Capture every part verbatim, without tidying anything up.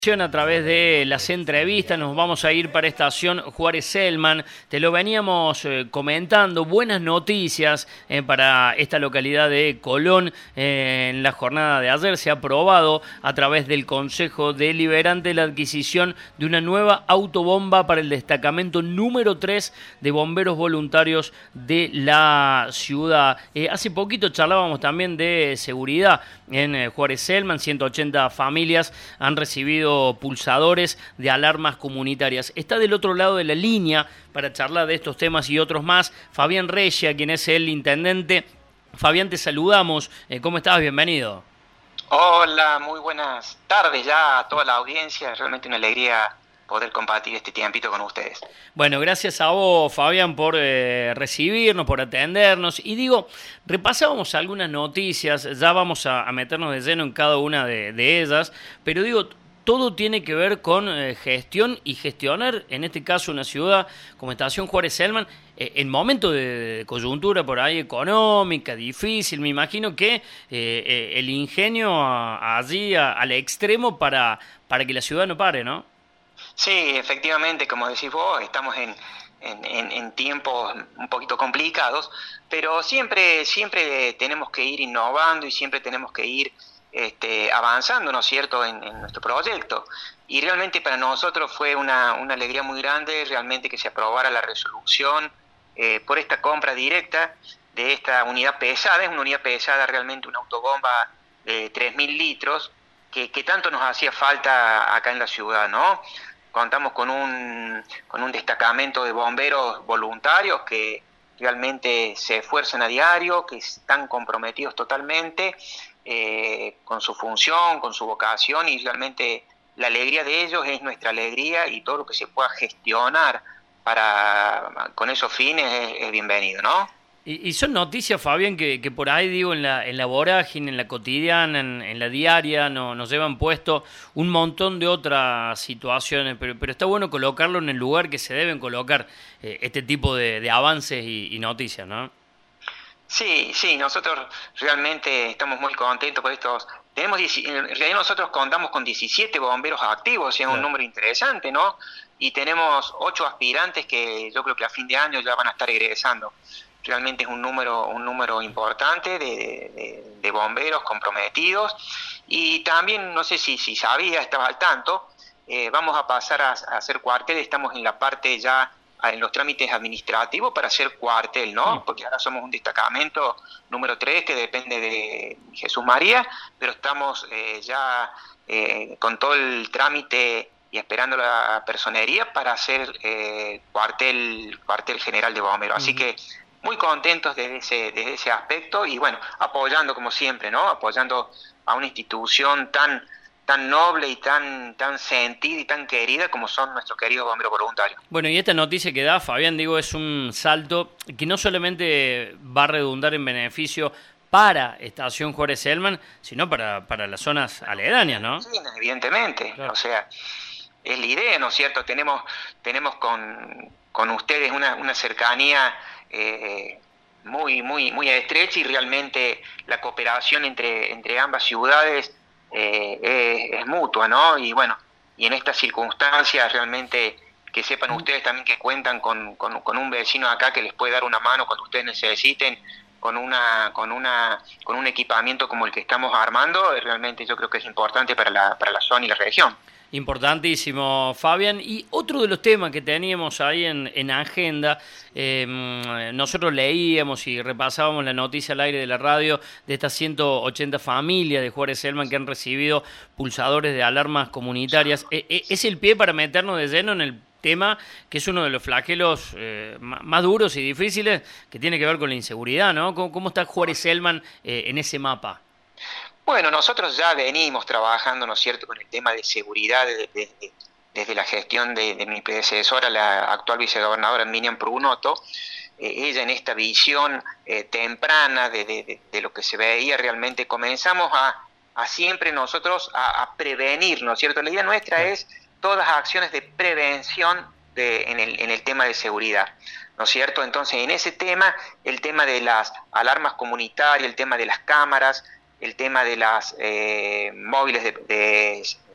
A través de las entrevistas nos vamos a ir para Estación Juárez-Celman. Te lo veníamos eh, comentando, buenas noticias eh, para esta localidad de Colón. Eh, en la jornada de ayer se ha aprobado a través del Consejo Deliberante la adquisición de una nueva autobomba para el destacamento número tres de bomberos voluntarios de la ciudad. Eh, hace poquito charlábamos también de seguridad en eh, Juárez-Celman. ciento ochenta familias han recibido pulsadores de alarmas comunitarias. Está del otro lado de la línea para charlar de estos temas y otros más Fabián Regia, quien es el intendente. Fabián, te saludamos. Eh, ¿Cómo estás? Bienvenido. Hola, muy buenas tardes ya a toda la audiencia. Realmente una alegría poder compartir este tiempito con ustedes. Bueno, gracias a vos, Fabián, por eh, recibirnos, por atendernos. Y digo, repasábamos algunas noticias, ya vamos a, a meternos de lleno en cada una de, de ellas, pero digo, todo tiene que ver con eh, gestión y gestionar, en este caso, una ciudad como Estación Juárez-Celman, eh, en momentos de, de coyuntura por ahí económica, difícil. Me imagino que eh, eh, el ingenio a, allí a, al extremo para, para que la ciudad no pare, ¿no? Sí, efectivamente, como decís vos, estamos en, en, en, en tiempos un poquito complicados, pero siempre, siempre tenemos que ir innovando y siempre tenemos que ir Este, avanzando, ¿no es cierto?, en, en nuestro proyecto. Y realmente para nosotros fue una, una alegría muy grande realmente que se aprobara la resolución eh, por esta compra directa de esta unidad pesada. Es una unidad pesada, realmente una autobomba de tres mil litros que, que tanto nos hacía falta acá en la ciudad, ¿no? Contamos con un, con un destacamento de bomberos voluntarios que realmente se esfuerzan a diario, que están comprometidos totalmente Eh, con su función, con su vocación, y realmente la alegría de ellos es nuestra alegría, y todo lo que se pueda gestionar para con esos fines es, es bienvenido, ¿no? Y, y son noticias, Fabián, que, que por ahí, digo, en la, en la vorágine, en la cotidiana, en, en la diaria, no, nos llevan puesto un montón de otras situaciones, pero, pero está bueno colocarlo en el lugar que se deben colocar eh, este tipo de, de avances y, y noticias, ¿no? Sí, sí, nosotros realmente estamos muy contentos por estos. Tenemos, en realidad nosotros contamos con diecisiete bomberos activos, es un número interesante, ¿no? Y tenemos ocho aspirantes que yo creo que a fin de año ya van a estar egresando. Realmente es un número, un número importante de, de, de bomberos comprometidos. Y también, no sé si, si sabía, estaba al tanto, eh, vamos a pasar a, a hacer cuartel, estamos en la parte ya en los trámites administrativos para hacer cuartel, ¿no? Porque ahora somos un destacamento número tres que depende de Jesús María, pero estamos eh, ya eh, con todo el trámite y esperando la personería para hacer eh, cuartel cuartel general de bomberos. Así que muy contentos desde ese, desde ese aspecto y bueno, apoyando como siempre, ¿no? Apoyando a una institución tan tan noble y tan tan sentida y tan querida como son nuestros queridos bomberos voluntarios. Bueno, y esta noticia que da Fabián, digo, es un salto que no solamente va a redundar en beneficio para Estación Juárez-Celman, sino para, para las zonas aledañas, ¿no? Sí, evidentemente. Claro. O sea, es la idea, ¿no es cierto? Tenemos tenemos con, con ustedes una, una cercanía eh, muy muy muy estrecha, y realmente la cooperación entre, entre ambas ciudades Eh, es, es mutua, ¿no? Y bueno, y en estas circunstancias realmente que sepan ustedes también que cuentan con, con, con un vecino acá que les puede dar una mano cuando ustedes necesiten, con una con una con un equipamiento como el que estamos armando, realmente yo creo que es importante para la para la zona y la región. Importantísimo, Fabián. Y otro de los temas que teníamos ahí en, en agenda, eh, nosotros leíamos y repasábamos la noticia al aire de la radio de estas ciento ochenta familias de Juárez-Celman que han recibido pulsadores de alarmas comunitarias. Eh, eh, es el pie para meternos de lleno en el tema que es uno de los flagelos eh, más duros y difíciles, que tiene que ver con la inseguridad, ¿no? ¿Cómo, cómo está Juárez-Celman eh, en ese mapa? Bueno, nosotros ya venimos trabajando, ¿no es cierto?, con el tema de seguridad desde, desde, desde la gestión de, de mi predecesora, la actual vicegobernadora Miriam Prunoto. Eh, ella en esta visión eh, temprana de, de, de lo que se veía realmente, comenzamos a, a siempre nosotros a, a prevenir, ¿no es cierto? La idea nuestra es todas las acciones de prevención de, en, el, en el tema de seguridad, ¿no es cierto? Entonces, en ese tema, el tema de las alarmas comunitarias, el tema de las cámaras, el tema de las eh, móviles de, de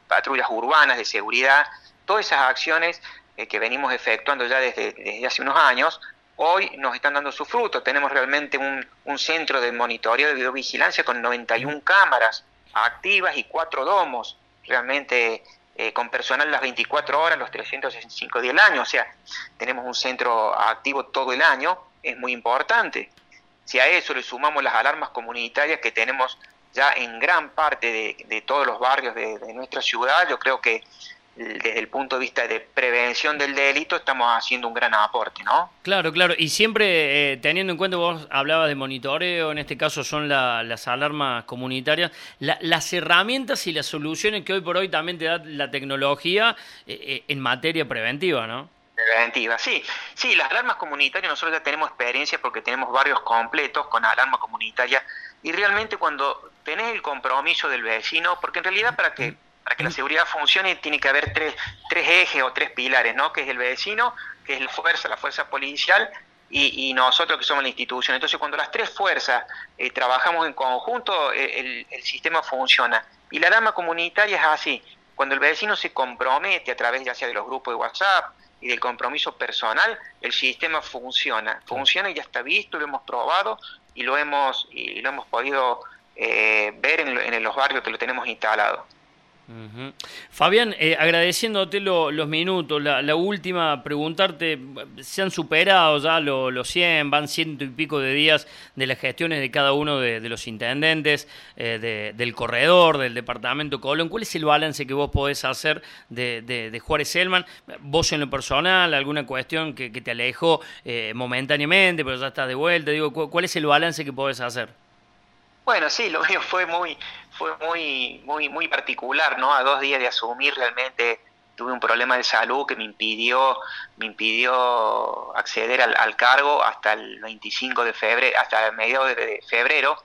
patrullas urbanas de seguridad, todas esas acciones eh, que venimos efectuando ya desde, desde hace unos años, hoy nos están dando su fruto. Tenemos realmente un, un centro de monitoreo de videovigilancia con noventa y una cámaras activas y cuatro domos, realmente eh, con personal las veinticuatro horas, los trescientos sesenta y cinco días del año. O sea, tenemos un centro activo todo el año, es muy importante. Si a eso le sumamos las alarmas comunitarias que tenemos ya en gran parte de, de todos los barrios de, de nuestra ciudad, yo creo que desde el punto de vista de prevención del delito estamos haciendo un gran aporte, ¿no? Claro, claro, y siempre eh, teniendo en cuenta, vos hablabas de monitoreo, en este caso son la, las alarmas comunitarias, la, las herramientas y las soluciones que hoy por hoy también te da la tecnología eh, eh, en materia preventiva, ¿no? Preventiva, sí, sí, las alarmas comunitarias nosotros ya tenemos experiencia porque tenemos barrios completos con alarma comunitaria y realmente cuando tenés el compromiso del vecino, porque en realidad para que Para que la seguridad funcione tiene que haber tres, tres ejes o tres pilares, ¿no? Que es el vecino, que es la fuerza, la fuerza policial y, y nosotros que somos la institución. Entonces, cuando las tres fuerzas eh, trabajamos en conjunto, eh, el, el sistema funciona. Y la alarma comunitaria es así. Cuando el vecino se compromete a través ya sea de los grupos de WhatsApp y del compromiso personal, el sistema funciona. Funciona y ya está visto, lo hemos probado y lo hemos, y lo hemos podido eh, ver en, en los barrios que lo tenemos instalado. Uh-huh. Fabián, eh, agradeciéndote lo, los minutos, la, la última, preguntarte, ¿se han superado ya los lo cien, van ciento y pico de días de las gestiones de cada uno de, de los intendentes, eh, de, del corredor, del departamento Colón? ¿Cuál es el balance que vos podés hacer de, de, de Juárez Celman? Vos en lo personal, alguna cuestión que, que te alejó eh, momentáneamente, pero ya estás de vuelta, digo, ¿cuál es el balance que podés hacer? Bueno, sí, lo mío fue muy, fue muy, muy, muy particular, ¿no? A dos días de asumir realmente tuve un problema de salud que me impidió, me impidió acceder al, al cargo hasta el veinticinco de febrero, hasta mediados de febrero.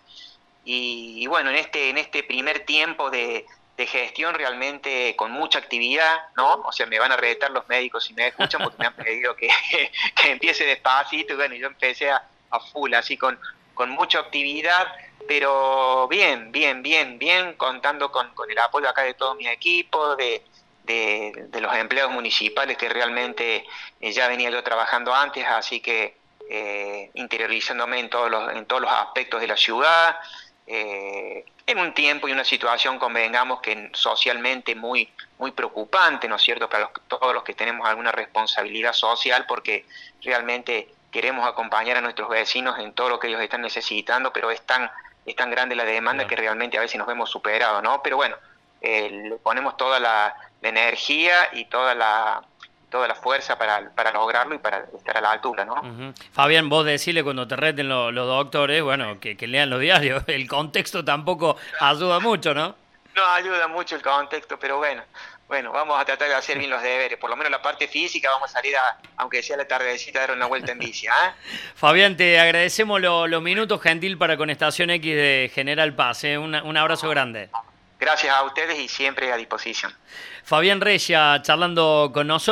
Y, y bueno, en este, en este primer tiempo de, de gestión realmente con mucha actividad, ¿no? O sea, me van a retar los médicos si me escuchan porque me han pedido que, que empiece despacito y bueno, yo empecé a, a full, así con, con mucha actividad. Pero bien, bien, bien, bien, contando con, con el apoyo acá de todo mi equipo, de, de, de los empleados municipales que realmente eh, ya venía yo trabajando antes, así que eh, interiorizándome en todos los, en todos los aspectos de la ciudad, eh, en un tiempo y una situación, convengamos, que socialmente muy, muy preocupante, ¿no es cierto?, para los, todos los que tenemos alguna responsabilidad social, porque realmente queremos acompañar a nuestros vecinos en todo lo que ellos están necesitando, pero es tan es tan grande la demanda, claro, que realmente a veces nos vemos superados, ¿no? Pero bueno, eh, le ponemos toda la, la energía y toda la toda la fuerza para, para lograrlo y para estar a la altura, ¿no? Uh-huh. Fabián, vos decirle cuando te reten lo, los doctores, bueno, que, que lean los diarios, el contexto tampoco ayuda mucho, ¿no? No ayuda mucho el contexto, pero bueno, bueno, vamos a tratar de hacer bien los deberes, por lo menos la parte física vamos a salir a, aunque sea la tardecita, a dar una vuelta en bici, ¿eh? Fabián, te agradecemos lo, los minutos, gentil, para con Estación X de General Paz, ¿eh? un, un abrazo grande. Gracias a ustedes y siempre a disposición. Fabián Reya charlando con nosotros.